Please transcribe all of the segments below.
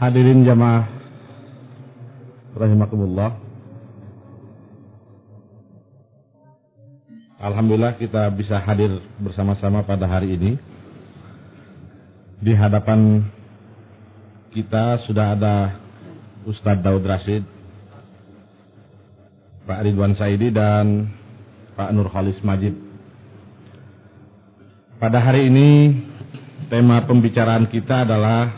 Hadirin jamaah rahimakumullah. Alhamdulillah kita bisa hadir bersama-sama pada hari ini. Di hadapan kita sudah ada Ustadz Daud Rashid, Pak Ridwan Saidi dan Pak Nurholis Majid. Pada hari ini tema pembicaraan kita adalah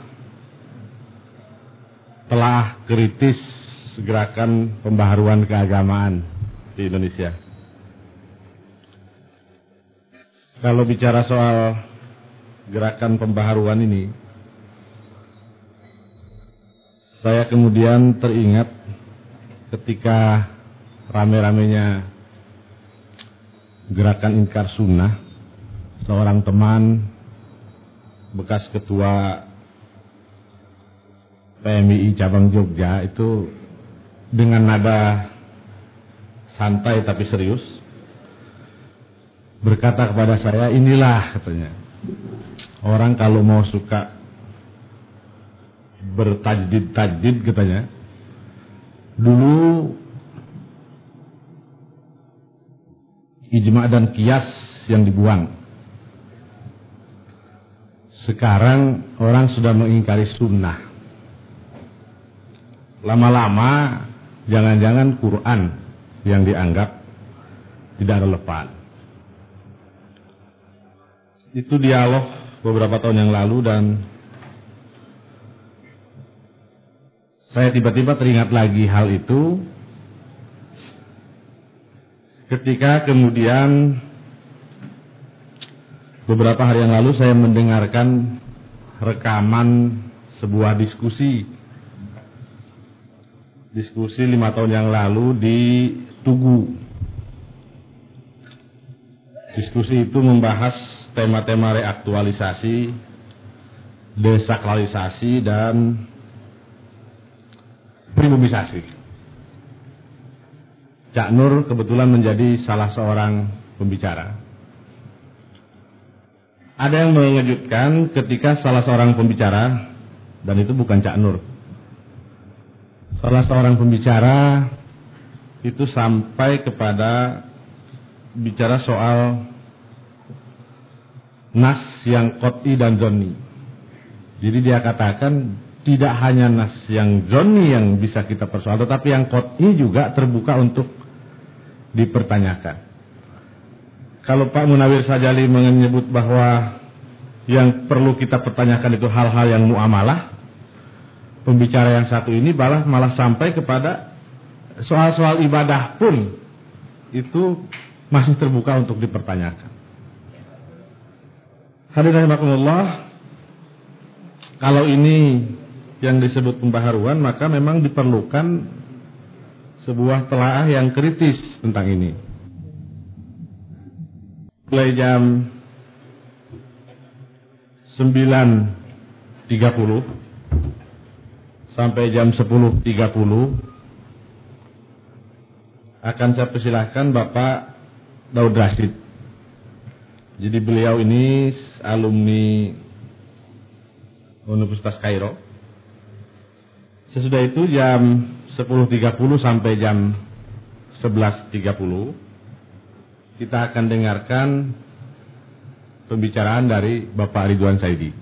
telah kritis gerakan pembaharuan keagamaan di Indonesia. Kalau bicara soal gerakan pembaharuan ini, saya kemudian teringat ketika rame-ramenya gerakan Inkar Sunnah, seorang teman bekas ketua PMII cabang Jogja itu dengan nada santai tapi serius berkata kepada saya, inilah katanya, orang kalau mau suka bertajdid katanya, dulu ijma' dan qiyas yang dibuang, sekarang orang sudah mengingkari sunnah. Lama-lama jangan-jangan Quran yang dianggap tidak relevan. Itu dialog beberapa tahun yang lalu dan saya tiba-tiba teringat lagi hal itu ketika kemudian beberapa hari yang lalu saya mendengarkan rekaman sebuah diskusi 5 tahun yang lalu di Tugu. Diskusi itu membahas tema-tema reaktualisasi, desakralisasi, dan pribumisasi. Cak Nur kebetulan menjadi salah seorang pembicara. Ada yang mengejutkan ketika salah seorang pembicara, dan itu bukan Cak Nur, salah seorang pembicara itu sampai kepada bicara soal nas yang qot'i dan zonni. Jadi dia katakan tidak hanya nas yang zonni yang bisa kita persoal, tetapi yang qot'i juga terbuka untuk dipertanyakan. Kalau Pak Munawir Sajali menyebut bahwa yang perlu kita pertanyakan itu hal-hal yang muamalah, pembicara yang satu ini malah sampai kepada soal-soal ibadah pun itu masih terbuka untuk dipertanyakan. Hadirin rahimakumullah, kalau ini yang disebut pembaharuan, maka memang diperlukan sebuah telaah yang kritis tentang ini. Mulai jam 9.30 sampai jam 10.30 akan saya persilahkan Bapak Daud Rashid. Jadi beliau ini alumni Universitas Kairo. Sesudah itu jam 10.30 sampai jam 11.30 kita akan dengarkan pembicaraan dari Bapak Ridwan Saidi.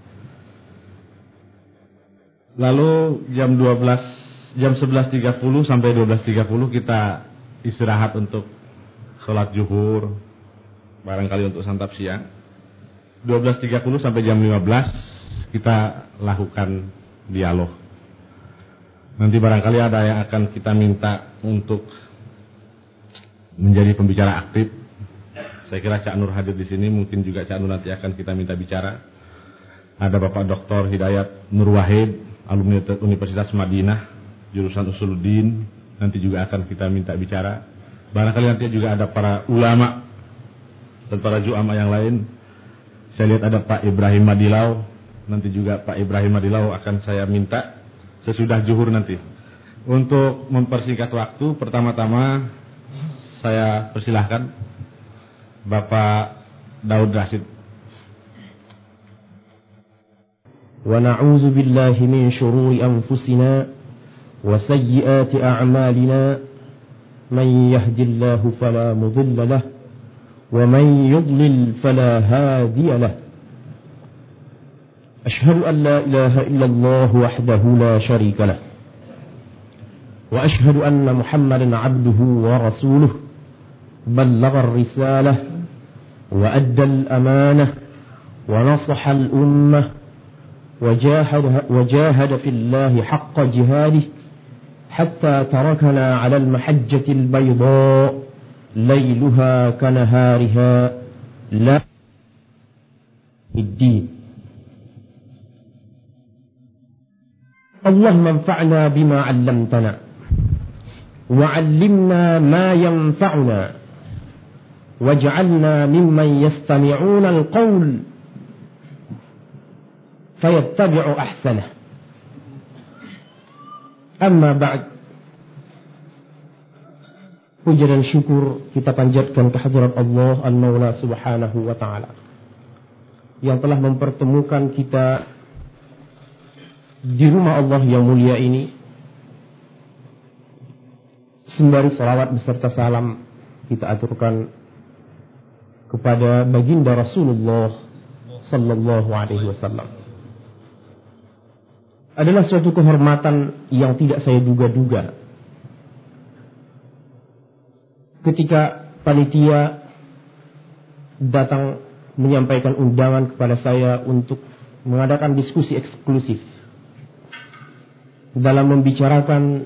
Lalu jam 11.30 sampai 12.30 kita istirahat untuk sholat zuhur, barangkali untuk santap siang. 12.30 sampai jam 15 kita lakukan dialog. Nanti barangkali ada yang akan kita minta untuk menjadi pembicara aktif. Saya kira Cak Nur hadir di sini, mungkin juga Cak Nur nanti akan kita minta bicara. Ada Bapak Dr. Hidayat Nur Wahid, alumni Universitas Madinah, jurusan Usuluddin, nanti juga akan kita minta bicara. Barangkali nanti juga ada para ulama dan para ju'ama yang lain. Saya lihat ada Pak Ibrahim Madilau, nanti juga Pak Ibrahim Madilau akan saya minta sesudah zuhur nanti. Untuk mempersingkat waktu, pertama-tama saya persilahkan Bapak Daud Rashid. ونعوذ بالله من شرور أنفسنا وسيئات أعمالنا من يهد الله فلا مضل له ومن يضلل فلا هادي له أشهد أن لا إله إلا الله وحده لا شريك له وأشهد أن محمدا عبده ورسوله بلغ الرسالة وأدى الأمانة ونصح الأمة وجاهد في الله حق جهاده حتى تركنا على المحجة البيضاء ليلها كنهارها لا الدين. اللهم انفعنا بما علمتنا وعلمنا ما ينفعنا واجعلنا ممن يستمعون القول فيتبع أحسنه. أما بعد, puja dan syukur kita panjatkan kehadirat Allah Al-Maula Subhanahu wa Ta'ala yang telah mempertemukan kita di rumah Allah yang mulia ini. Sembari salawat beserta salam kita aturkan kepada baginda Rasulullah sallallahu alaihi wasallam. Adalah suatu kehormatan yang tidak saya duga-duga ketika panitia datang menyampaikan undangan kepada saya untuk mengadakan diskusi eksklusif dalam membicarakan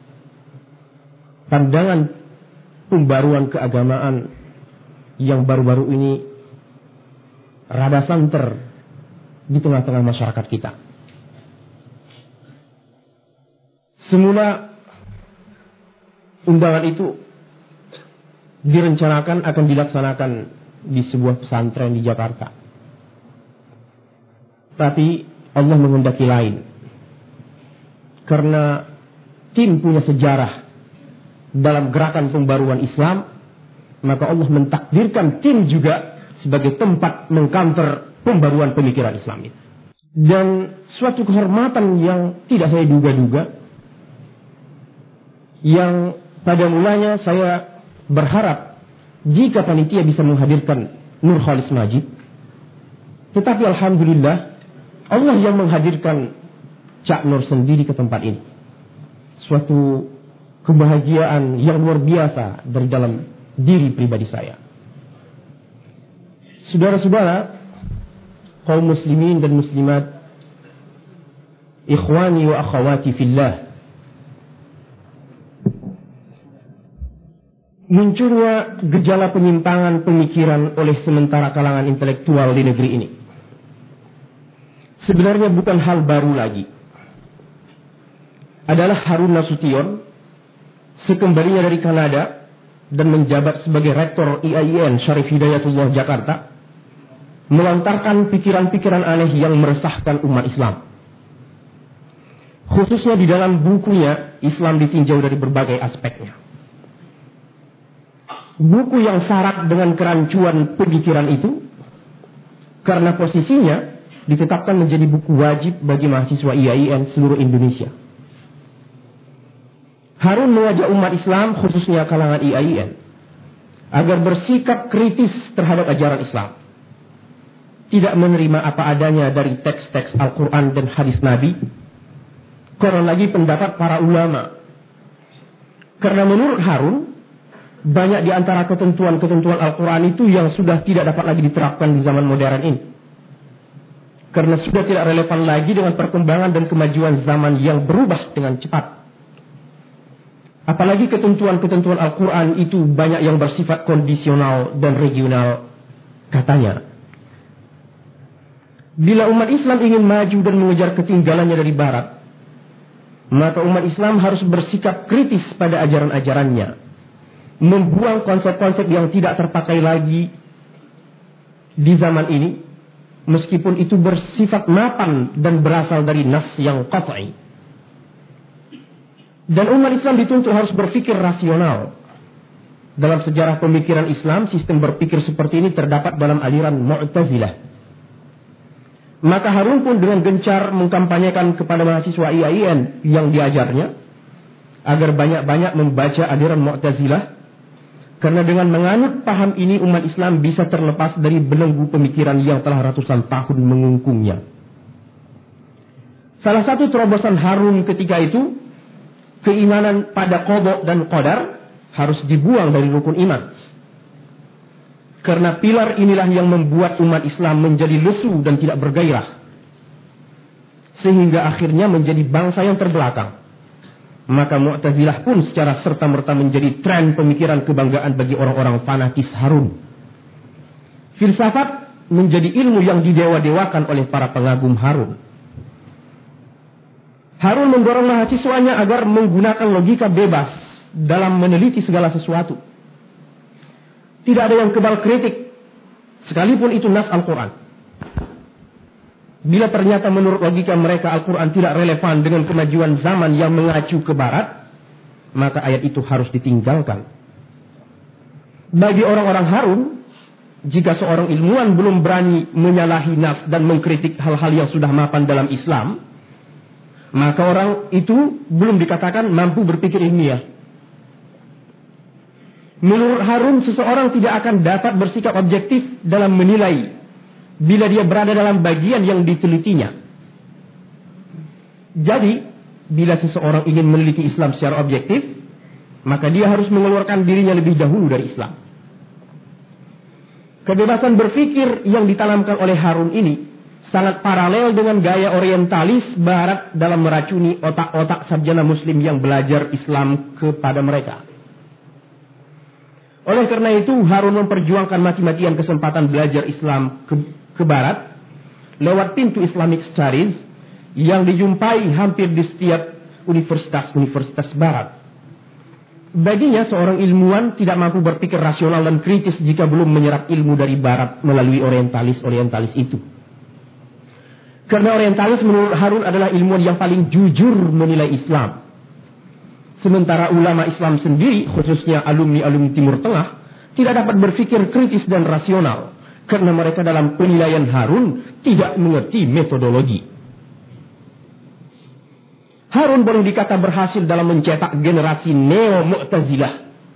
pandangan pembaruan keagamaan yang baru-baru ini rada santer di tengah-tengah masyarakat kita. Semula undangan itu direncanakan akan dilaksanakan di sebuah pesantren di Jakarta. Tapi Allah menghendaki lain. Karena tim punya sejarah dalam gerakan pembaruan Islam, maka Allah mentakdirkan tim juga sebagai tempat mengcounter pembaruan pemikiran Islam. Dan suatu kehormatan yang tidak saya duga-duga, yang pada mulanya saya berharap jika panitia bisa menghadirkan Nur Khalis Majid, tetapi alhamdulillah Allah yang menghadirkan Cak Nur sendiri ke tempat ini. Suatu kebahagiaan yang luar biasa dari dalam diri pribadi saya. Saudara-saudara, kaum muslimin dan muslimat, ikhwani wa akhwati fillah, munculnya gejala penyimpangan pemikiran oleh sementara kalangan intelektual di negeri ini sebenarnya bukan hal baru lagi. Adalah Harun Nasution sekembalinya dari Kanada dan menjabat sebagai rektor IAIN Syarif Hidayatullah Jakarta melontarkan pikiran-pikiran aneh yang meresahkan umat Islam, khususnya di dalam bukunya Islam Ditinjau dari Berbagai Aspeknya. Buku yang syarat dengan kerancuan pemikiran itu karena posisinya ditetapkan menjadi buku wajib bagi mahasiswa IAIN seluruh Indonesia. Harun mengajak umat Islam, khususnya kalangan IAIN, agar bersikap kritis terhadap ajaran Islam. Tidak menerima apa adanya dari teks-teks Al-Quran dan hadis Nabi, kurang lagi pendapat para ulama. Karena menurut Harun, banyak di antara ketentuan-ketentuan Al-Quran itu yang sudah tidak dapat lagi diterapkan di zaman modern ini. Karena sudah tidak relevan lagi dengan perkembangan dan kemajuan zaman yang berubah dengan cepat. Apalagi ketentuan-ketentuan Al-Quran itu banyak yang bersifat kondisional dan regional, katanya. Bila umat Islam ingin maju dan mengejar ketinggalannya dari Barat, maka umat Islam harus bersikap kritis pada ajaran-ajarannya, membuang konsep-konsep yang tidak terpakai lagi di zaman ini, meskipun itu bersifat mapan dan berasal dari nas yang qat'i. Dan umat Islam dituntut harus berpikir rasional. Dalam sejarah pemikiran Islam, sistem berpikir seperti ini terdapat dalam aliran Mu'tazilah. Maka Harun pun dengan gencar mengkampanyekan kepada mahasiswa IAIN yang diajarnya agar banyak-banyak membaca aliran Mu'tazilah, karena dengan menganut paham ini umat Islam bisa terlepas dari belenggu pemikiran yang telah ratusan tahun mengungkungnya. Salah satu terobosan Harun ketika itu, keimanan pada qada dan qadar harus dibuang dari rukun iman. Karena pilar inilah yang membuat umat Islam menjadi lesu dan tidak bergairah, sehingga akhirnya menjadi bangsa yang terbelakang. Maka Mu'tazilah pun secara serta-merta menjadi tren pemikiran kebanggaan bagi orang-orang fanatis Harun. Filsafat menjadi ilmu yang didewa-dewakan oleh para pengagum Harun. Harun mendorong mahasiswanya agar menggunakan logika bebas dalam meneliti segala sesuatu. Tidak ada yang kebal kritik, sekalipun itu nas Al-Quran. Bila ternyata menurut logika mereka Al-Quran tidak relevan dengan kemajuan zaman yang mengacu ke barat, maka ayat itu harus ditinggalkan. Bagi orang-orang Harun, jika seorang ilmuwan belum berani menyalahi nas dan mengkritik hal-hal yang sudah mapan dalam Islam, maka orang itu belum dikatakan mampu berpikir ilmiah. Menurut Harun, seseorang tidak akan dapat bersikap objektif dalam menilai bila dia berada dalam bagian yang ditelitinya. Jadi, bila seseorang ingin meneliti Islam secara objektif, maka dia harus mengeluarkan dirinya lebih dahulu dari Islam. Kebebasan berpikir yang ditanamkan oleh Harun ini sangat paralel dengan gaya orientalis barat dalam meracuni otak-otak sarjana muslim yang belajar Islam kepada mereka. Oleh karena itu, Harun memperjuangkan mati-matian kesempatan belajar Islam ke barat lewat pintu Islamic Studies yang dijumpai hampir di setiap universitas barat. Baginya, seorang ilmuwan tidak mampu berpikir rasional dan kritis jika belum menyerap ilmu dari barat melalui orientalis itu. Karena orientalis menurut Harun adalah ilmuwan yang paling jujur menilai Islam. Sementara ulama Islam sendiri, khususnya alumni-alumni Timur Tengah, tidak dapat berpikir kritis dan rasional, karena mereka dalam penilaian Harun tidak mengerti metodologi. Harun boleh dikata berhasil dalam mencetak generasi neo-Mu'tazilah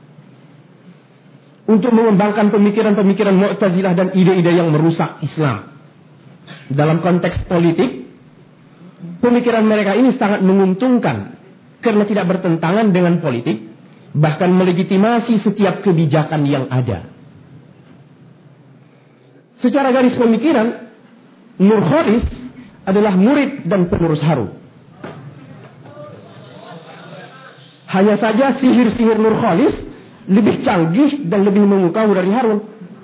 untuk mengembangkan pemikiran-pemikiran Mu'tazilah dan ide-ide yang merusak Islam. Dalam konteks politik, pemikiran mereka ini sangat menguntungkan karena tidak bertentangan dengan politik, bahkan melegitimasi setiap kebijakan yang ada. Secara garis pemikiran, Nurkholis adalah murid dan penerus Harun. Hanya saja sihir-sihir Nurkholis lebih canggih dan lebih memukau dari Harun.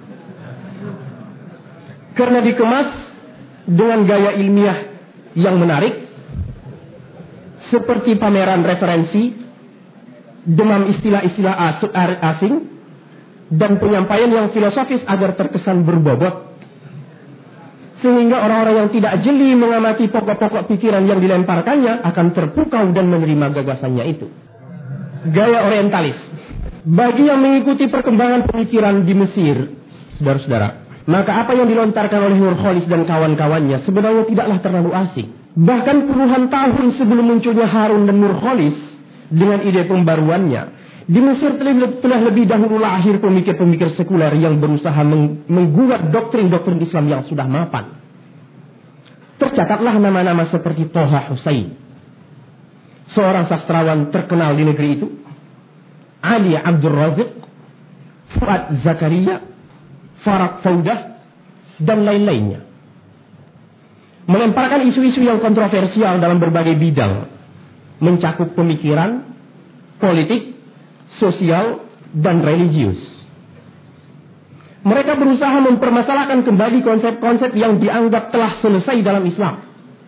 Karena dikemas dengan gaya ilmiah yang menarik, seperti pameran referensi, demam istilah-istilah asing, dan penyampaian yang filosofis agar terkesan berbobot. Sehingga orang-orang yang tidak jeli mengamati pokok-pokok pikiran yang dilemparkannya akan terpukau dan menerima gagasannya itu. Gaya orientalis. Bagi yang mengikuti perkembangan pemikiran di Mesir, saudara-saudara, maka apa yang dilontarkan oleh Nurkholis dan kawan-kawannya sebenarnya tidaklah terlalu asing. Bahkan puluhan tahun sebelum munculnya Harun dan Nurkholis dengan ide pembaruannya, di Mesir telah lebih dahulu lahir pemikir-pemikir sekuler yang berusaha menggugat doktrin-doktrin Islam yang sudah mapan. Tercatatlah nama-nama seperti Toha Hussein, seorang sastrawan terkenal di negeri itu, Ali Abdul Raziq, Fuad Zakaria, Farag Faudah, dan lain-lainnya. Melemparkan isu-isu yang kontroversial dalam berbagai bidang, mencakup pemikiran, politik, sosial, dan religius. Mereka berusaha mempermasalahkan kembali konsep-konsep yang dianggap telah selesai dalam Islam.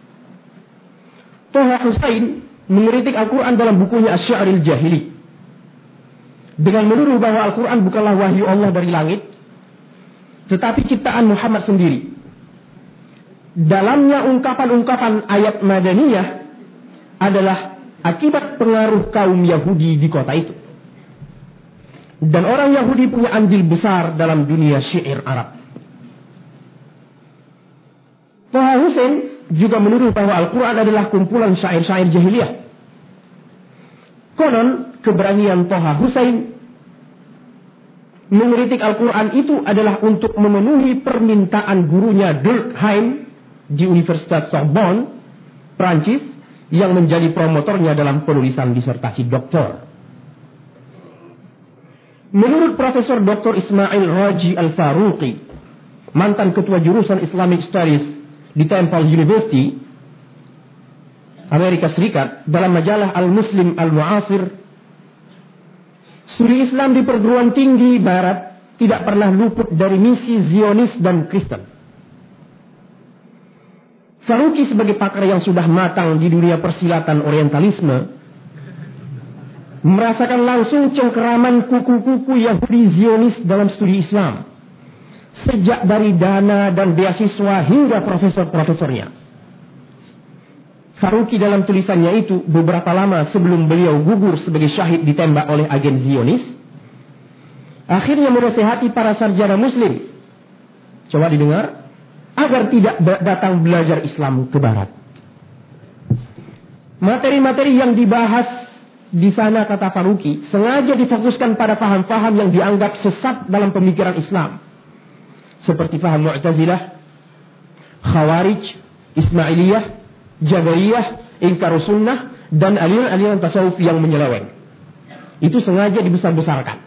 Toha Hussein mengkritik Al-Quran dalam bukunya Asy-Sya'ril Jahili dengan menuduh bahwa Al-Quran bukanlah wahyu Allah dari langit, tetapi ciptaan Muhammad sendiri. Dalamnya ungkapan-ungkapan ayat Madaniyah adalah akibat pengaruh kaum Yahudi di kota itu. Dan orang Yahudi punya andil besar dalam dunia syair Arab. Thaha Hussein juga menuduh bahwa Al-Quran adalah kumpulan syair-syair jahiliyah. Konon, keberanian Thaha Hussein mengkritik Al-Quran itu adalah untuk memenuhi permintaan gurunya Durkheim di Universitas Sorbonne, Prancis, yang menjadi promotornya dalam penulisan disertasi doktor. Menurut Profesor Dr. Ismail Raji Al-Faruqi, mantan ketua jurusan Islamic Studies di Temple University, Amerika Serikat, dalam majalah Al-Muslim Al-Mu'asir, studi Islam di perguruan tinggi Barat tidak pernah luput dari misi Zionis dan Kristen. Faruqi sebagai pakar yang sudah matang di dunia persilatan orientalisme merasakan langsung cengkeraman kuku-kuku Yahudi Zionis dalam studi Islam, sejak dari dana dan beasiswa hingga profesor-profesornya. Faruqi dalam tulisannya itu beberapa lama sebelum beliau gugur sebagai syahid ditembak oleh agen Zionis, akhirnya menasihati para sarjana muslim, coba didengar, agar tidak datang belajar Islam ke Barat. Materi-materi yang dibahas di sana, kata Faruqi, sengaja difokuskan pada paham-paham yang dianggap sesat dalam pemikiran Islam, seperti paham Mu'tazilah, Khawarij, Ismailiyah, Jabariyah, Ingkar Sunnah, dan aliran-aliran tasawuf yang menyeleweng. Itu sengaja dibesar-besarkan.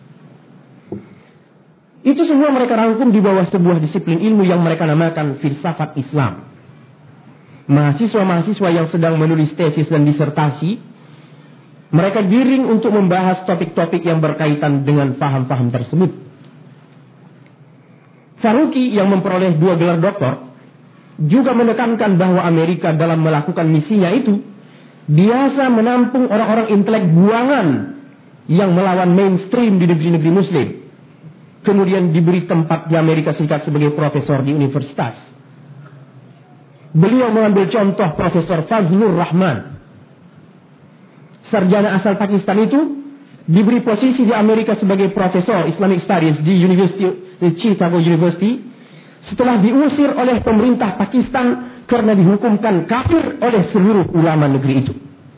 Itu semua mereka rangkum di bawah sebuah disiplin ilmu yang mereka namakan filsafat Islam. Mahasiswa-mahasiswa yang sedang menulis tesis dan disertasi, mereka giring untuk membahas topik-topik yang berkaitan dengan paham-paham tersebut. Faruqi yang memperoleh 2 gelar doktor juga menekankan bahwa Amerika dalam melakukan misinya itu biasa menampung orang-orang intelek buangan yang melawan mainstream di negeri-negeri muslim, kemudian diberi tempat di Amerika Serikat sebagai profesor di universitas. Beliau mengambil contoh Profesor Fazlur Rahman, sarjana asal Pakistan itu, diberi posisi di Amerika sebagai profesor Islamic Studies di Chicago University setelah diusir oleh pemerintah Pakistan karena dihukumkan kafir oleh seluruh ulama negeri itu.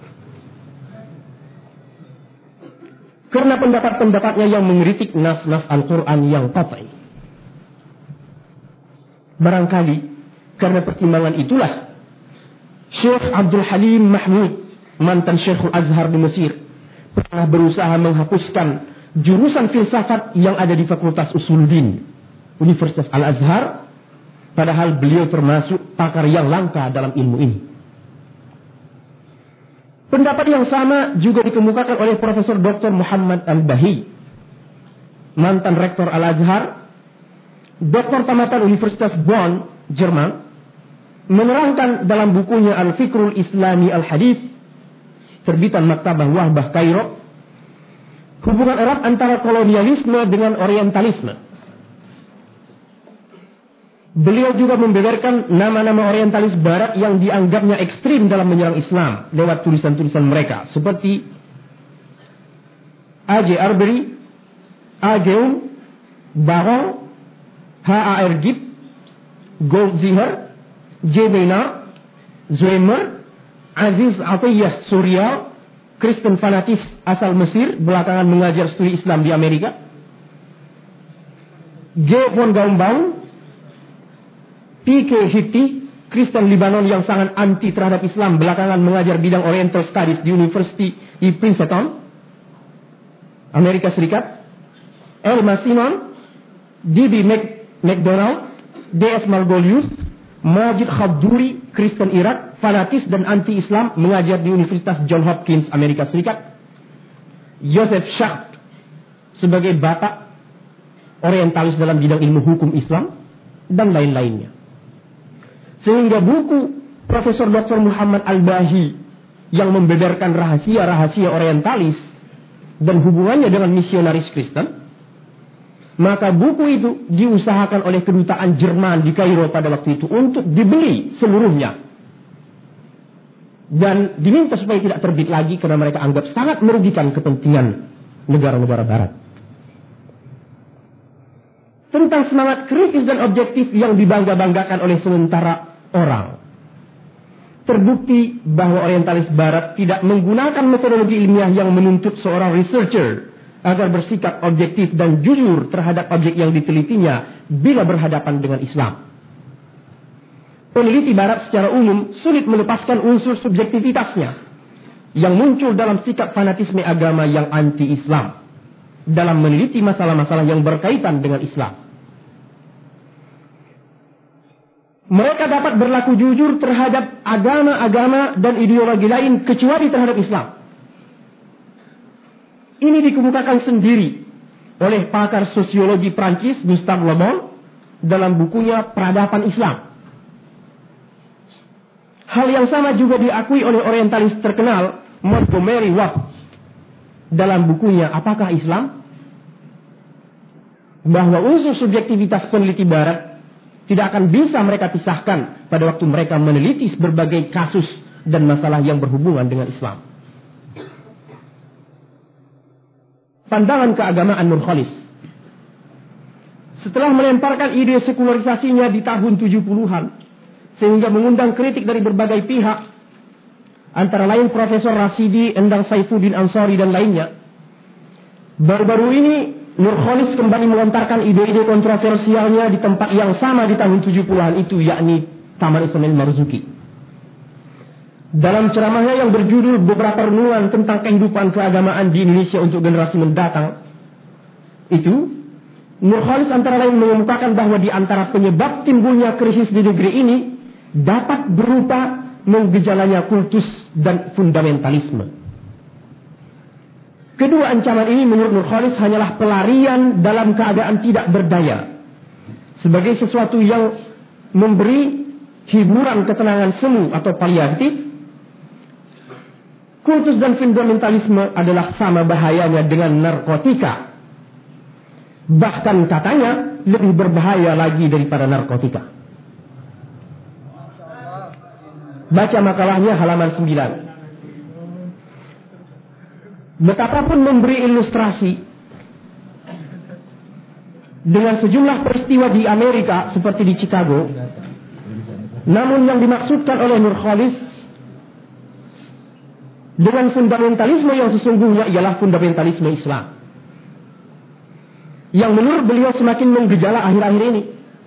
Karena pendapat-pendapatnya yang mengkritik nas-nas Al-Quran yang qat'i. Barangkali karena pertimbangan itulah Syekh Abdul Halim Mahmud, mantan Syekhul Azhar di Mesir, pernah berusaha menghapuskan jurusan filsafat yang ada di Fakultas Usuluddin Universitas Al-Azhar, padahal beliau termasuk pakar yang langka dalam ilmu ini. Pendapat yang sama juga dikemukakan oleh Profesor Dr. Muhammad Al-Bahi, mantan Rektor Al-Azhar, Doktor Tamatan Universitas Bonn, Jerman, menerangkan dalam bukunya Al-Fikrul Islami Al-Hadith, terbitan Maktabah Wahbah Kairo, hubungan erat antara kolonialisme dengan orientalisme. Beliau juga membeberkan nama-nama orientalis barat yang dianggapnya ekstrim dalam menyerang Islam lewat tulisan-tulisan mereka, seperti A.J. Arbery, A. Geum, Baron, H.A.R. Gibbs, Goldziher, J. Maynard, Zwemer, Aziz Atiyah Surial, Kristen fanatis asal Mesir, belakangan mengajar studi Islam di Amerika, G. von Gaumbaum, P.K. Hitti, Kristen Libanon yang sangat anti terhadap Islam, belakangan mengajar bidang Oriental Studies di University di Princeton, Amerika Serikat, Elma Simon, D.B. McDonald, D.S. Margolius, Majid Khabduri, Kristen Irak, fanatis dan anti-Islam, mengajar di Universitas Johns Hopkins, Amerika Serikat, Joseph Schacht sebagai bapak orientalis dalam bidang ilmu hukum Islam, dan lain-lainnya. Sehingga buku Profesor Dr. Muhammad Al-Bahi yang membeberkan rahasia-rahasia orientalis dan hubungannya dengan misionaris Kristen, maka buku itu diusahakan oleh kedutaan Jerman di Kairo pada waktu itu untuk dibeli seluruhnya dan diminta supaya tidak terbit lagi karena mereka anggap sangat merugikan kepentingan negara-negara barat. Tentang semangat kritis dan objektif yang dibangga-banggakan oleh sementara orang. Terbukti bahwa orientalis barat tidak menggunakan metodologi ilmiah yang menuntut seorang researcher agar bersikap objektif dan jujur terhadap objek yang ditelitinya bila berhadapan dengan Islam. Peneliti barat secara umum sulit melepaskan unsur subjektivitasnya yang muncul dalam sikap fanatisme agama yang anti-Islam dalam meneliti masalah-masalah yang berkaitan dengan Islam. Mereka dapat berlaku jujur terhadap agama-agama dan ideologi lain kecuali terhadap Islam. Ini dikemukakan sendiri oleh pakar sosiologi Prancis Gustave Le Bon dalam bukunya Peradaban Islam. Hal yang sama juga diakui oleh orientalis terkenal Montgomery Watt dalam bukunya Apakah Islam? Bahwa unsur subjektivitas peneliti barat tidak akan bisa mereka pisahkan pada waktu mereka meneliti berbagai kasus dan masalah yang berhubungan dengan Islam. Pandangan keagamaan Nurcholish. Setelah melemparkan ide sekularisasinya di tahun 70-an, sehingga mengundang kritik dari berbagai pihak, antara lain Profesor Rasidi, Endang Saifuddin Ansari dan lainnya. Baru-baru ini Nurcholish kembali melontarkan ide-ide kontroversialnya di tempat yang sama di tahun 70-an itu, yakni Taman Ismail Marzuki. Dalam ceramahnya yang berjudul Beberapa Renungan tentang Kehidupan Keagamaan di Indonesia untuk Generasi Mendatang, itu Nurcholish antara lain mengemukakan bahwa di antara penyebab timbulnya krisis di negeri ini dapat berupa menggejalanya kultus dan fundamentalisme. Kedua ancaman ini menurut Nurcholish hanyalah pelarian dalam keadaan tidak berdaya, sebagai sesuatu yang memberi hiburan ketenangan semu atau paliatif. Kultus dan fundamentalisme adalah sama bahayanya dengan narkotika. Bahkan katanya lebih berbahaya lagi daripada narkotika. Baca makalahnya halaman 9. Betapapun memberi ilustrasi dengan sejumlah peristiwa di Amerika seperti di Chicago, namun yang dimaksudkan oleh Nurcholish dengan fundamentalisme yang sesungguhnya ialah fundamentalisme Islam, yang menurut beliau semakin menggejala akhir-akhir ini.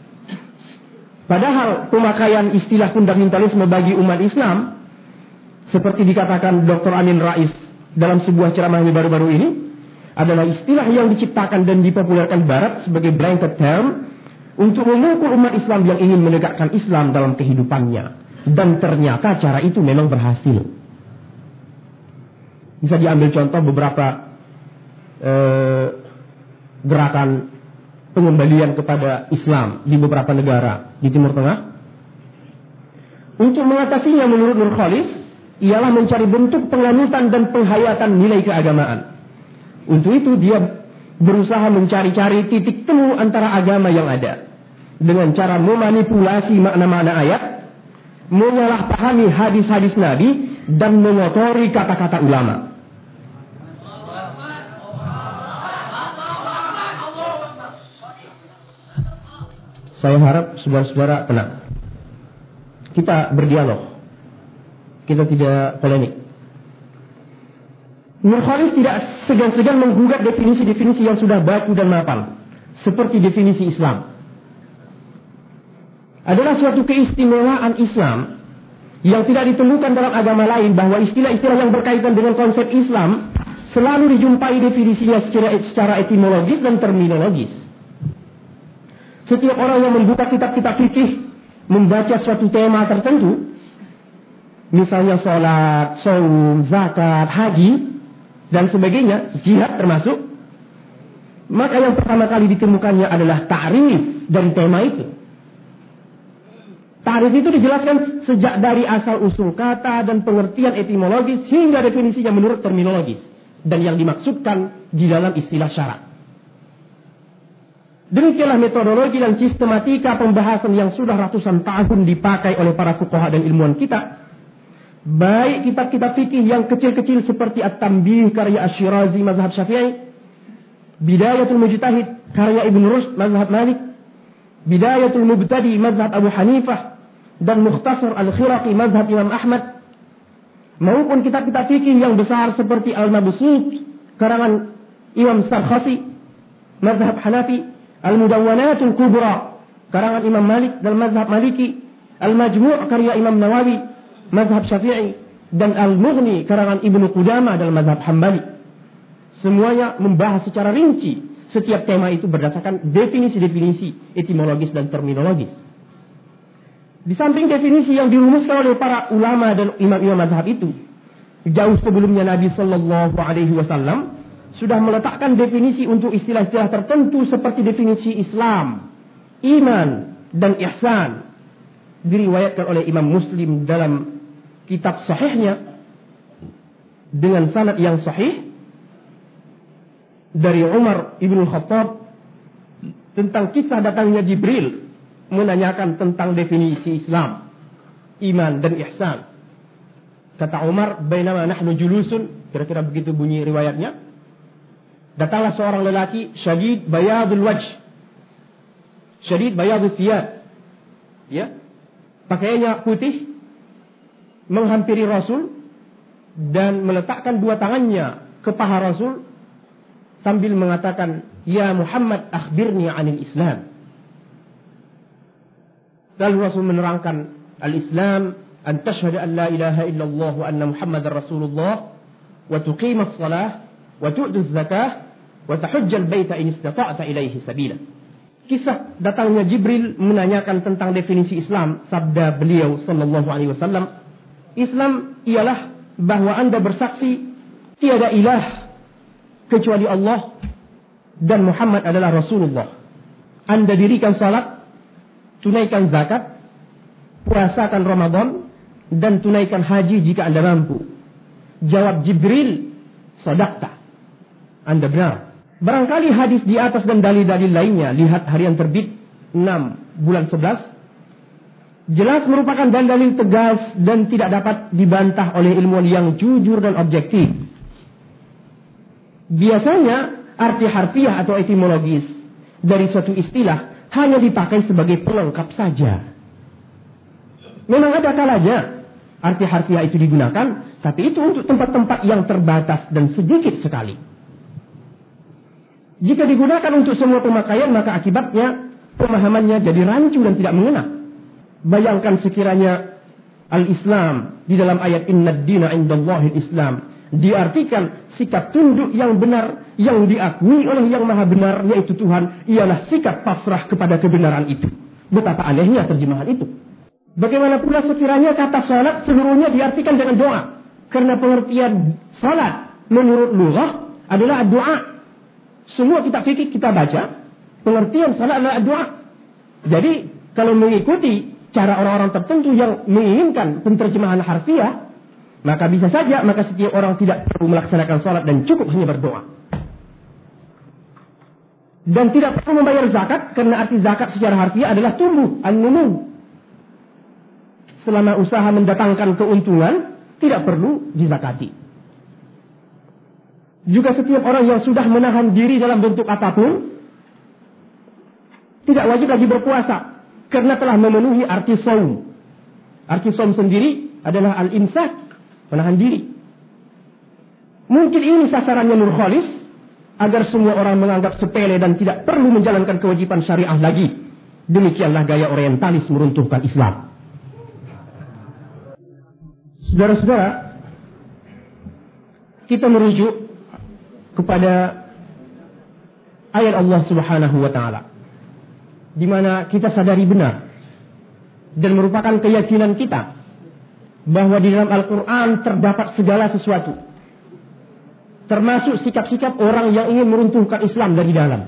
Padahal pemakaian istilah fundamentalisme bagi umat Islam, seperti dikatakan Dr. Amin Rais dalam sebuah ceramahnya baru-baru ini, adalah istilah yang diciptakan dan dipopulerkan Barat sebagai blanket term untuk memukul umat Islam yang ingin menegakkan Islam dalam kehidupannya. Dan ternyata cara itu memang berhasil. Bisa diambil contoh beberapa gerakan pengembalian kepada Islam di beberapa negara di Timur Tengah. Untuk mengatasinya menurut Nurcholish ialah mencari bentuk penganutan dan penghayatan nilai keagamaan. Untuk itu dia berusaha mencari-cari titik temu antara agama yang ada dengan cara memanipulasi makna-makna ayat, menyalahpahami hadis-hadis Nabi, dan mengotori kata-kata ulama. Saya harap saudara-saudara tenang. Kita berdialog. Kita tidak polemik. Nurcholish tidak segan-segan menggugat definisi-definisi yang sudah baku dan mapan, seperti definisi Islam. Adalah suatu keistimewaan Islam yang tidak ditemukan dalam agama lain, bahwa istilah-istilah yang berkaitan dengan konsep Islam selalu dijumpai definisinya secara etimologis dan terminologis. Setiap orang yang membuka kitab-kitab fikih, membaca suatu tema tertentu, misalnya sholat, saum, zakat, haji, dan sebagainya, jihad termasuk, maka yang pertama kali ditemukannya adalah ta'rif dari tema itu. Ta'rif itu dijelaskan sejak dari asal usul kata dan pengertian etimologis hingga definisinya menurut terminologis dan yang dimaksudkan di dalam istilah syarak. Demikianlah metodologi dan sistematika pembahasan yang sudah ratusan tahun dipakai oleh para fuqaha dan ilmuwan kita. Baik kitab-kitab fikih yang kecil-kecil seperti At-Tanbih karya Asy-Syirazi mazhab Syafi'i, Bidayatul Mujtahid karya Ibn Rushd mazhab Malik, Bidayatul Mubtadi mazhab Abu Hanifah, dan Mukhtasar Al-Khiraqi mazhab Imam Ahmad, maupun kitab-kitab fikih yang besar seperti Al-Mabsut karangan Imam Sarkhasi mazhab Hanafi, Al-Mudawwanatul Kubra karangan Imam Malik dan mazhab Maliki, Al-Majmu' karya Imam Nawawi mazhab Syafi'i, dan Al-Mughni karangan Ibnu Qudamah dalam mazhab Hambali. Semuanya membahas secara rinci setiap tema itu berdasarkan definisi-definisi etimologis dan terminologis. Di samping definisi yang dirumuskan oleh para ulama dan imam-imam mazhab itu, jauh sebelumnya Nabi Sallallahu Alaihi Wasallam sudah meletakkan definisi untuk istilah-istilah tertentu seperti definisi Islam, iman, dan ihsan. Diriwayatkan oleh Imam Muslim dalam kitab sahihnya dengan sanad yang sahih dari Umar ibn Khattab tentang kisah datangnya Jibril menanyakan tentang definisi Islam, iman, dan ihsan. Kata Umar, "Bainama nahnu julusun," kira-kira begitu bunyi riwayatnya. Datanglah seorang lelaki syadid bayadul wajh, syadid bayadul thiyab, ya, pakaiannya putih, menghampiri Rasul dan meletakkan dua tangannya ke paha Rasul sambil mengatakan, "Ya Muhammad, akhbirni 'anil Islam." Lalu Rasul menerangkan, "Al-Islam an tashhadu an la ilaha illallah wa anna Muhammadar Rasulullah wa tuqimas shalah wa tu'tuz zakah wa tahujjal baita in istata'ta ilaihi sabila." Kisah datangnya Jibril menanyakan tentang definisi Islam. Sabda beliau sallallahu alaihi wasallam, "Islam ialah bahwa Anda bersaksi tiada ilah kecuali Allah dan Muhammad adalah Rasulullah. Anda dirikan salat, tunaikan zakat, puasakan Ramadan, dan tunaikan haji jika Anda mampu." Jawab Jibril, "Sadaqta, Anda benar." Barangkali hadis di atas dan dalil-dalil lainnya, lihat harian terbit 6 bulan 11, jelas merupakan dalil tegas dan tidak dapat dibantah oleh ilmuwan yang jujur dan objektif. Biasanya arti harfiah atau etimologis dari suatu istilah hanya dipakai sebagai pelengkap saja. Memang ada kalanya arti harfiah itu digunakan, tapi itu untuk tempat-tempat yang terbatas dan sedikit sekali. Jika digunakan untuk semua pemakaian, maka akibatnya pemahamannya jadi rancu dan tidak mengena. Bayangkan sekiranya al-Islam di dalam ayat "Innad dina 'indallahil Islam" diartikan sikap tunduk yang benar yang diakui oleh yang maha benar, yaitu Tuhan, ialah sikap pasrah kepada kebenaran itu. Betapa anehnya terjemahan itu. Bagaimana pula sekiranya kata salat seluruhnya diartikan dengan doa, karena pengertian salat menurut lughah adalah doa. Semua kitab fikih kita baca, pengertian salat adalah doa. Jadi kalau mengikuti cara orang-orang tertentu yang menginginkan penterjemahan harfiah, maka bisa saja setiap orang tidak perlu melaksanakan salat dan cukup hanya berdoa. Dan tidak perlu membayar zakat, karena arti zakat secara harfiah adalah tumbuh, an-numu. Selama usaha mendatangkan keuntungan, tidak perlu dizakati. Juga setiap orang yang sudah menahan diri dalam bentuk apapun, tidak wajib lagi berpuasa, karena telah memenuhi arti saum. Arti saum sendiri adalah al-imsak, menahan diri. Mungkin ini sasarannya Nurkhalis, agar semua orang menganggap sepele dan tidak perlu menjalankan kewajiban syariah lagi. Demikianlah gaya orientalis meruntuhkan Islam. Saudara-saudara, kita merujuk kepada ayat Allah Subhanahu wa taala, di mana kita sadari benar dan merupakan keyakinan kita bahwa di dalam Al-Qur'an terdapat segala sesuatu, termasuk sikap-sikap orang yang ingin meruntuhkan Islam dari dalam.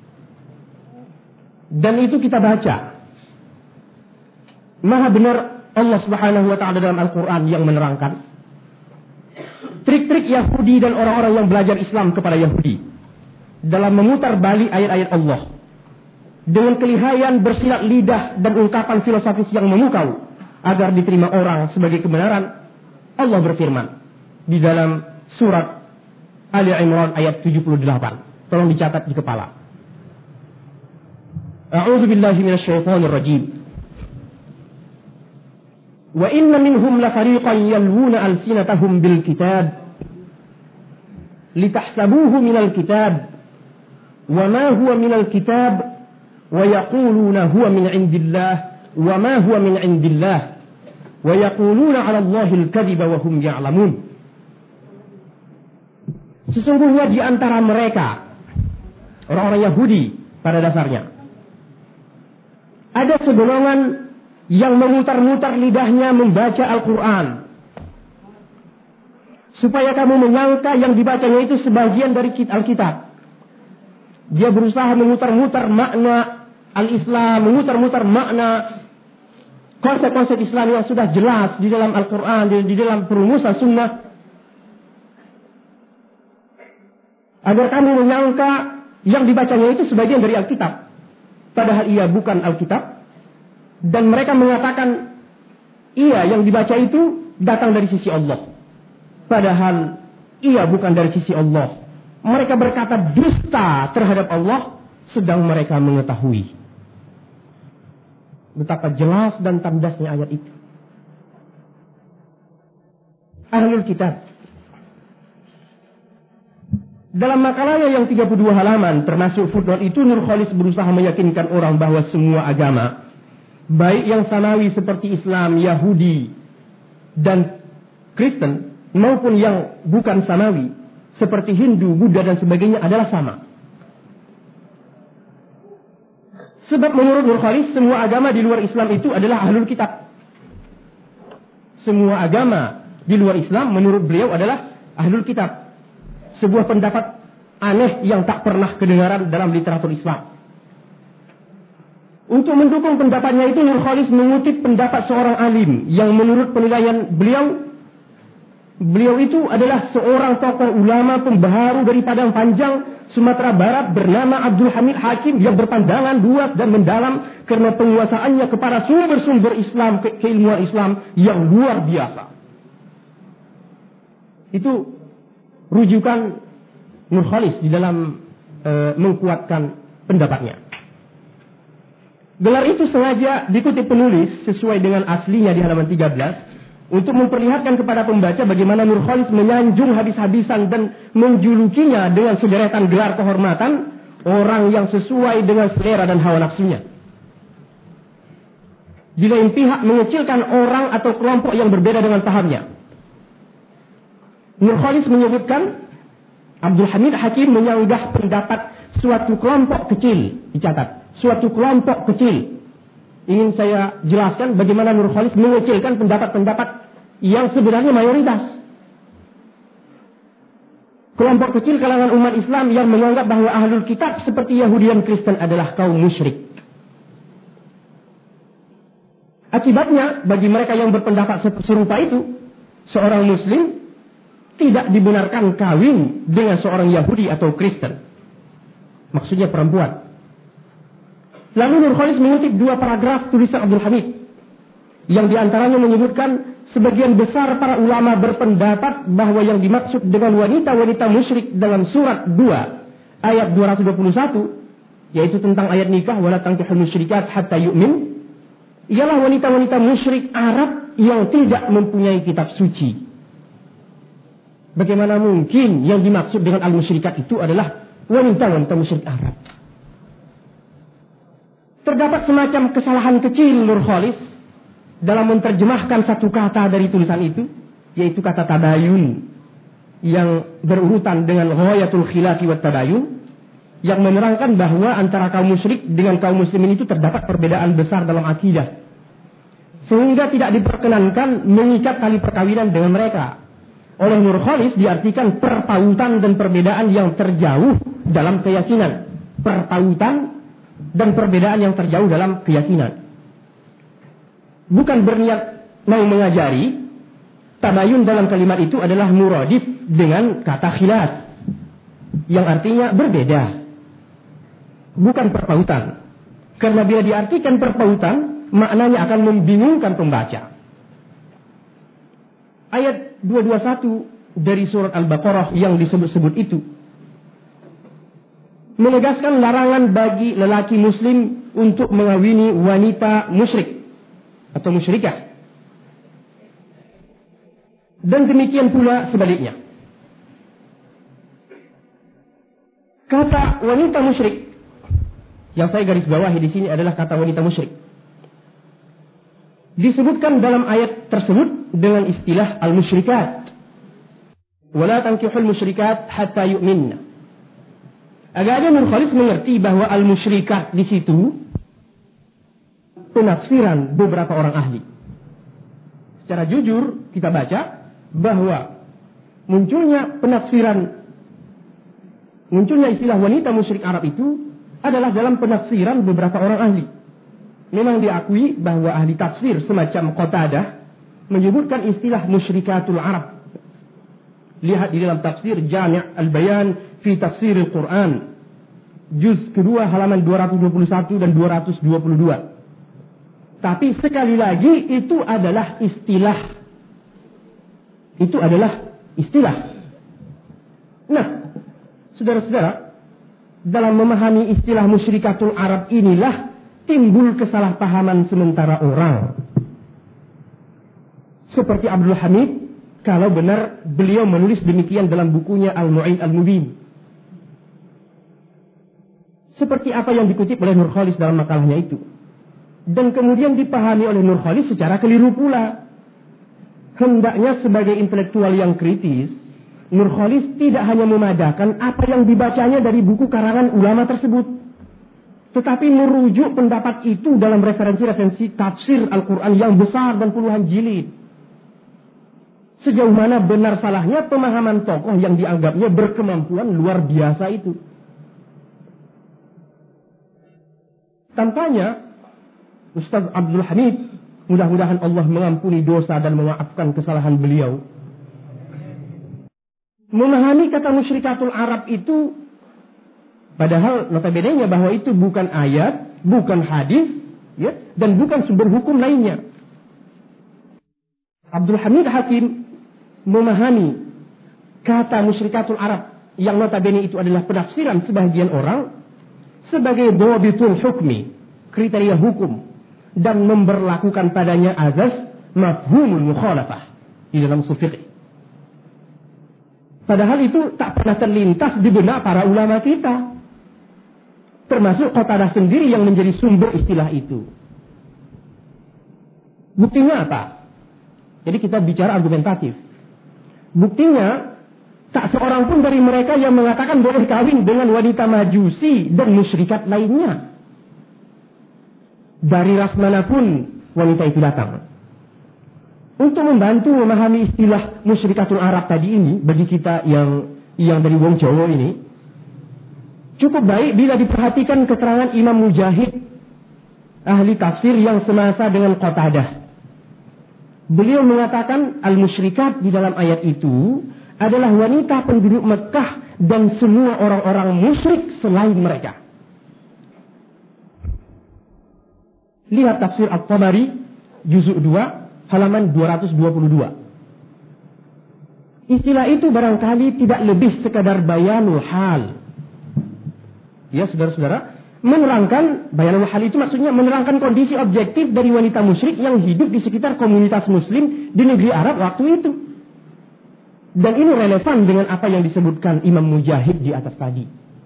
Dan itu kita baca. Maha benar Allah Subhanahu wa taala dalam Al-Qur'an yang menerangkan trik-trik Yahudi dan orang-orang yang belajar Islam kepada Yahudi dalam memutar balik ayat-ayat Allah dengan kelihayan bersilat lidah dan ungkapan filosofis yang memukau agar diterima orang sebagai kebenaran. Allah berfirman di dalam surat Ali Imran ayat 78. Tolong dicatat di kepala. A'udzu billahi minasyaitonir rajim. Wa inna minhum la fariqan yalwuna alsinatahum bil kitab litahsabuhu minal kitab wa ma huwa minal kitab wa yaquluna huwa min indillah wa ma huwa min indillah wa yaquluna 'ala Allahil kadhiba wa hum ya'lamun. Sesungguhnya di antara mereka orang-orang Yahudi pada dasarnya ada segolongan yang memutar-mutar lidahnya membaca Al-Quran supaya kamu menyangka yang dibacanya itu sebagian dari Alkitab. Dia berusaha memutar-mutar makna Al-Islam, memutar-mutar makna konsep-konsep Islam yang sudah jelas di dalam Al-Quran, di dalam perumusan sunnah, agar kamu menyangka yang dibacanya itu sebagian dari Alkitab. Padahal ia bukan Alkitab. Dan mereka mengatakan ia yang dibaca itu datang dari sisi Allah. Padahal ia bukan dari sisi Allah. Mereka berkata dusta terhadap Allah, sedang mereka mengetahui betapa jelas dan tandasnya ayat itu. Ahlul Kitab dalam makalahnya yang 32 halaman termasuk footnote itu, Nurcholish berusaha meyakinkan orang bahwa semua agama, baik yang samawi seperti Islam, Yahudi dan Kristen, maupun yang bukan samawi seperti Hindu, Buddha dan sebagainya adalah sama. Sebab menurut Nurcholish semua agama di luar Islam itu adalah ahlul kitab. Semua agama di luar Islam menurut beliau adalah ahlul kitab. Sebuah pendapat aneh yang tak pernah kedengaran dalam literatur Islam. Untuk mendukung pendapatnya itu, Nurcholish mengutip pendapat seorang alim yang menurut penilaian beliau itu adalah seorang tokoh ulama pembaharu dari Padang Panjang, Sumatera Barat, bernama Abdul Hamid Hakim, yang berpandangan luas dan mendalam karena penguasaannya kepada sumber-sumber Islam, keilmuan Islam yang luar biasa. Itu rujukan Nurcholish di dalam menguatkan pendapatnya. Gelar itu sengaja dikutip penulis sesuai dengan aslinya di halaman 13 untuk memperlihatkan kepada pembaca bagaimana Nurcholish menyanjung habis-habisan dan menjulukinya dengan sederetan gelar kehormatan orang yang sesuai dengan selera dan hawa nafsunya. Di lain pihak mengecilkan orang atau kelompok yang berbeda dengan pahamnya. Nurcholish menyebutkan Abdul Hamid Hakim menyanggah pendapat suatu kelompok kecil, dicatat, suatu kelompok kecil. Ingin saya jelaskan bagaimana Nurcholish mengecilkan pendapat-pendapat yang sebenarnya mayoritas. Kelompok kecil kalangan umat Islam yang menganggap bahwa ahlul kitab seperti Yahudi dan Kristen adalah kaum musyrik. Akibatnya bagi mereka yang berpendapat serupa itu, seorang muslim tidak dibenarkan kawin dengan seorang Yahudi atau Kristen. Maksudnya perempuan. Lalu Nurcholish mengutip 2 paragraf tulisan Abdul Hamid, yang diantaranya menyebutkan sebagian besar para ulama berpendapat bahwa yang dimaksud dengan wanita-wanita musyrik dalam surat 2 ayat 221, yaitu tentang ayat nikah wala tankihul musyrikat hatta yu'min, ialah wanita-wanita musyrik Arab yang tidak mempunyai kitab suci. Bagaimana mungkin yang dimaksud dengan al-musyrikat itu adalah wanita-wanita musyrik Arab? Terdapat semacam kesalahan kecil Nurcholish dalam menerjemahkan satu kata dari tulisan itu, yaitu kata tabayun, yang berurutan dengan ghayatul khilafi wat tabayun, yang menerangkan bahwa antara kaum musyrik dengan kaum muslimin itu terdapat perbedaan besar dalam akidah, sehingga tidak diperkenankan mengikat tali perkawinan dengan mereka. Oleh Nurcholish diartikan perpautan dan perbedaan yang terjauh dalam keyakinan. Perpautan dan perbedaan yang terjauh dalam keyakinan. Bukan berniat mau mengajari, tabayun dalam kalimat itu adalah muradif dengan kata khilaf, yang artinya berbeda. Bukan perpautan. Karena bila diartikan perpautan, maknanya akan membingungkan pembaca. Ayat 221 dari surat Al-Baqarah yang disebut-sebut itu menegaskan larangan bagi lelaki muslim untuk mengawini wanita musyrik atau musyrikah. Dan demikian pula sebaliknya. Kata wanita musyrik yang saya garis bawahi di sini adalah kata wanita musyrik. Disebutkan dalam ayat tersebut dengan istilah al-musyrikat. Wala tankihul musyrikat hatta yu'minna. Agaknya Nur Khalis mengerti bahwa al-musyrikat di situ penafsiran beberapa orang ahli. Secara jujur kita baca bahwa munculnya istilah wanita musyrik Arab itu adalah dalam penafsiran beberapa orang ahli. Memang diakui bahwa ahli tafsir semacam Qatadah menyebutkan istilah musyrikatul Arab. Lihat di dalam tafsir Jami' al-Bayan fi Tafsir al-Quran, juz kedua halaman 221 dan 222. Tapi sekali lagi itu adalah istilah. Itu adalah istilah. Nah, saudara-saudara, dalam memahami istilah musyrikatul Arab inilah timbul kesalahpahaman sementara orang. Seperti Abdul Hamid, kalau benar beliau menulis demikian dalam bukunya Al-Mu'in Al-Mubin. Seperti apa yang dikutip oleh Nur Khalis dalam makalahnya itu. Dan kemudian dipahami oleh Nur Khalis secara keliru pula. Hendaknya sebagai intelektual yang kritis, Nur Khalis tidak hanya memadakan apa yang dibacanya dari buku karangan ulama tersebut, tetapi merujuk pendapat itu dalam referensi-referensi tafsir Al-Quran yang besar dan puluhan jilid. Sejauh mana benar salahnya pemahaman tokoh yang dianggapnya berkemampuan luar biasa itu. Tampaknya Ustaz Abdul Hamid, mudah-mudahan Allah mengampuni dosa dan memaafkan kesalahan beliau, memahami kata musyrikatul Arab itu, padahal notabene-nya bahwa itu bukan ayat, bukan hadis, ya, dan bukan sumber hukum lainnya. Abdul Hamid Hakim memahami kata musyrikatul Arab yang notabene itu adalah penafsiran sebagian orang sebagai dhabitul hukmi, kriteria hukum, dan memberlakukan padanya azas mafhumul mukhalafah di dalam ushul fiqh. Padahal itu tak pernah terlintas di benak para ulama kita, termasuk Qatadah sendiri yang menjadi sumber istilah itu. Buktinya apa? Jadi kita bicara argumentatif. Buktinya tak seorang pun dari mereka yang mengatakan boleh kawin dengan wanita majusi dan musyrikat lainnya. Dari ras manapun wanita itu datang. Untuk membantu memahami istilah musyrikatul Arab tadi ini, bagi kita yang dari wong Jawa ini, cukup baik bila diperhatikan keterangan Imam Mujahid, ahli tafsir yang semasa dengan Qatadah. Beliau mengatakan al-musyrikat di dalam ayat itu adalah wanita penduduk Mekah dan semua orang-orang musyrik selain mereka. Lihat tafsir At-Tabari juzuk 2 halaman 222. Istilah itu barangkali tidak lebih sekadar bayanul hal. Ya, saudara-saudara, menerangkan bayanul hal itu maksudnya menerangkan kondisi objektif dari wanita musyrik yang hidup di sekitar komunitas muslim di negeri Arab waktu itu. Dan ini relevan dengan apa yang disebutkan Imam Mujahid di atas tadi.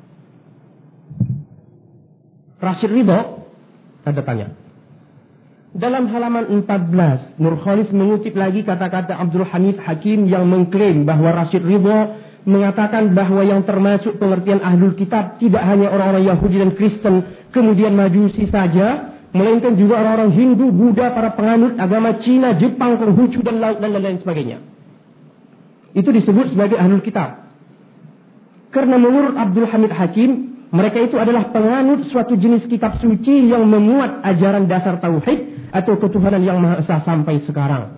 Rashid Ridho, tanda tanya. Dalam halaman 14, Nur Khalis mengutip lagi kata-kata Abdul Hamid Hakim yang mengklaim bahwa Rashid Ridho mengatakan bahwa yang termasuk pengertian ahlul kitab tidak hanya orang-orang Yahudi dan Kristen, kemudian Majusi saja, melainkan juga orang-orang Hindu, Buddha, para penganut agama Cina, Jepang, Konghucu, dan lain sebagainya. Itu disebut sebagai ahlul kitab. Karena menurut Abdul Hamid Hakim, mereka itu adalah penganut suatu jenis kitab suci yang memuat ajaran dasar tauhid atau ketuhanan yang Maha Esa sampai sekarang.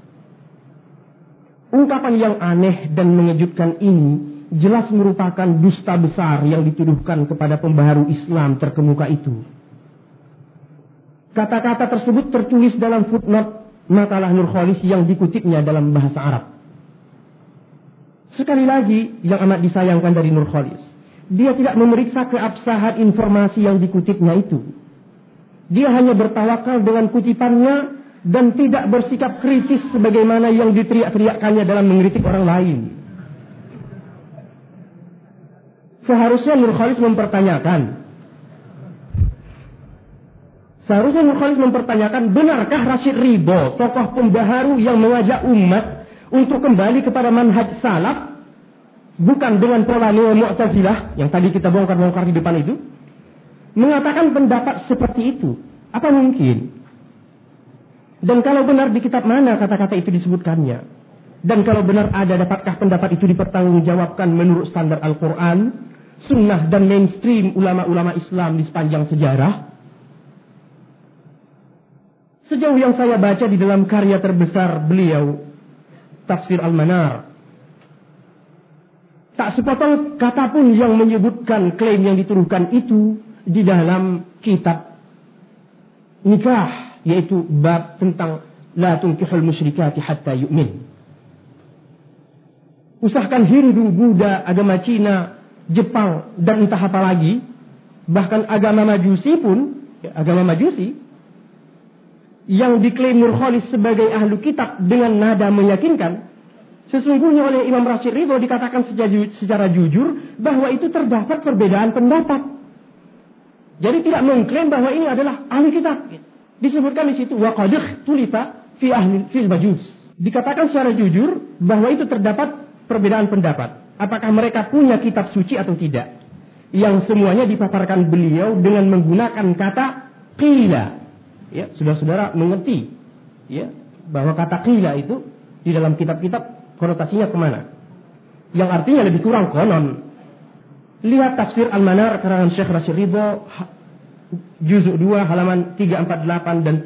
Ungkapan yang aneh dan mengejutkan ini jelas merupakan dusta besar yang dituduhkan kepada pembaharu Islam terkemuka itu. Kata-kata tersebut tertulis dalam footnote makalah Nur Khalis yang dikutipnya dalam bahasa Arab. Sekali lagi, yang amat disayangkan dari Nur Khalis, dia tidak memeriksa keabsahan informasi yang dikutipnya itu. Dia hanya bertawakal dengan kutipannya dan tidak bersikap kritis sebagaimana yang diteriak-teriakkannya dalam mengkritik orang lain. Seharusnya Nurkhalis mempertanyakan, benarkah Rasyid Ridho, tokoh pembaharu yang mengajak umat untuk kembali kepada manhaj salaf, bukan dengan pola Mu'tazilah yang tadi kita bongkar-bongkar di depan itu, mengatakan pendapat seperti itu? Apa mungkin? Dan kalau benar di kitab mana kata-kata itu disebutkannya? Dan kalau benar ada, dapatkah pendapat itu dipertanggungjawabkan menurut standar Al-Quran, sunnah dan mainstream ulama-ulama Islam di sepanjang sejarah? Sejauh yang saya baca di dalam karya terbesar beliau, Tafsir Al-Manar, tak sepotong kata pun yang menyebutkan klaim yang dituduhkan itu di dalam kitab nikah, yaitu bab tentang la tunkihul musyrikati hatta yu'min. Usahakan Hindu, Buddha, agama Cina, Jepang, dan entah apa lagi, bahkan agama Majusi pun, agama Majusi, yang diklaim Nurkhalis sebagai ahlu kitab dengan nada meyakinkan, sesungguhnya oleh Imam Rasyid Ridho dikatakan secara jujur bahwa itu terdapat perbedaan pendapat. Jadi tidak mengklaim bahwa ini adalah ahli kitab. Disebutkan di situ waqad tulifa fi fil majus. Dikatakan secara jujur bahwa itu terdapat perbedaan pendapat. Apakah mereka punya kitab suci atau tidak? Yang semuanya dipaparkan beliau dengan menggunakan kata qila. Ya, saudara-saudara mengerti ya bahwa kata qila itu di dalam kitab-kitab konotasinya kemana? Yang artinya lebih kurang konon. Lihat Tafsir Al-Manar karangan Syekh Rasyid Ridho, juzuk 2 halaman 348 dan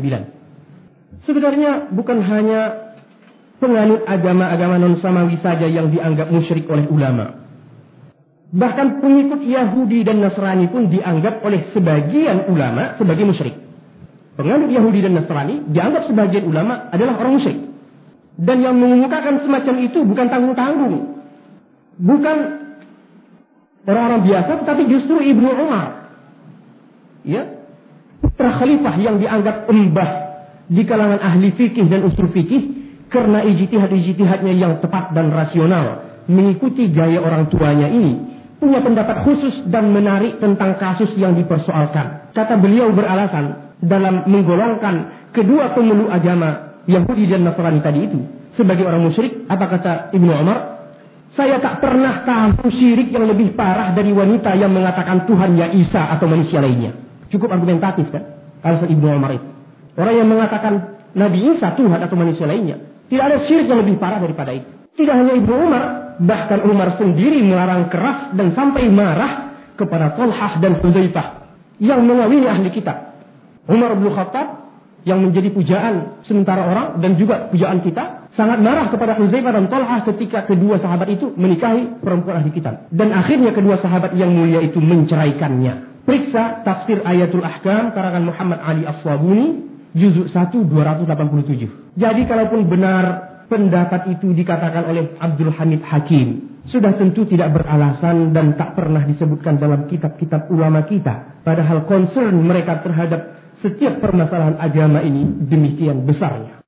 349. Sebenarnya bukan hanya penganut agama-agama non-samawi saja yang dianggap musyrik oleh ulama. Bahkan pengikut Yahudi dan Nasrani pun dianggap oleh sebagian ulama sebagai musyrik. Penganut Yahudi dan Nasrani dianggap sebagian ulama adalah orang musyrik. Dan yang mengemukakan semacam itu bukan tanggung-tanggung, bukan orang-orang biasa, tetapi justru Ibnu Umar, ya, putra khalifah yang dianggap embah di kalangan ahli fikih dan usul fikih karena ijtihad-ijtihadnya yang tepat dan rasional, mengikuti gaya orang tuanya ini, punya pendapat khusus dan menarik tentang kasus yang dipersoalkan. Kata beliau beralasan dalam menggolongkan kedua pemeluk agama Yahudi dan Nasrani tadi itu sebagai orang musyrik. Apa kata Ibnu Umar? Saya tak pernah tahu syirik yang lebih parah dari wanita yang mengatakan Tuhannya Isa atau manusia lainnya. Cukup argumentatif kan? Alasan Ibnu Umar itu. Orang yang mengatakan Nabi Isa Tuhan atau manusia lainnya. Tidak ada syirik yang lebih parah daripada itu. Tidak hanya Ibnu Umar, bahkan Umar sendiri melarang keras dan sampai marah kepada Talhah dan Hudzaifah yang mengawini ahli kitab. Umar bin Khattab yang menjadi pujaan sementara orang dan juga pujaan kita, sangat marah kepada Hudzaifah dan Talhah ketika kedua sahabat itu menikahi perempuan ahli kitab. Dan akhirnya kedua sahabat yang mulia itu menceraikannya. Periksa Tafsir Ayatul Ahkam karangan Muhammad Ali As-Sabuni, juzuk 1 287. Jadi kalaupun benar pendapat itu dikatakan oleh Abdul Hamid Hakim, sudah tentu tidak beralasan dan tak pernah disebutkan dalam kitab-kitab ulama kita. Padahal concern mereka terhadap setiap permasalahan agama ini demikian besarnya.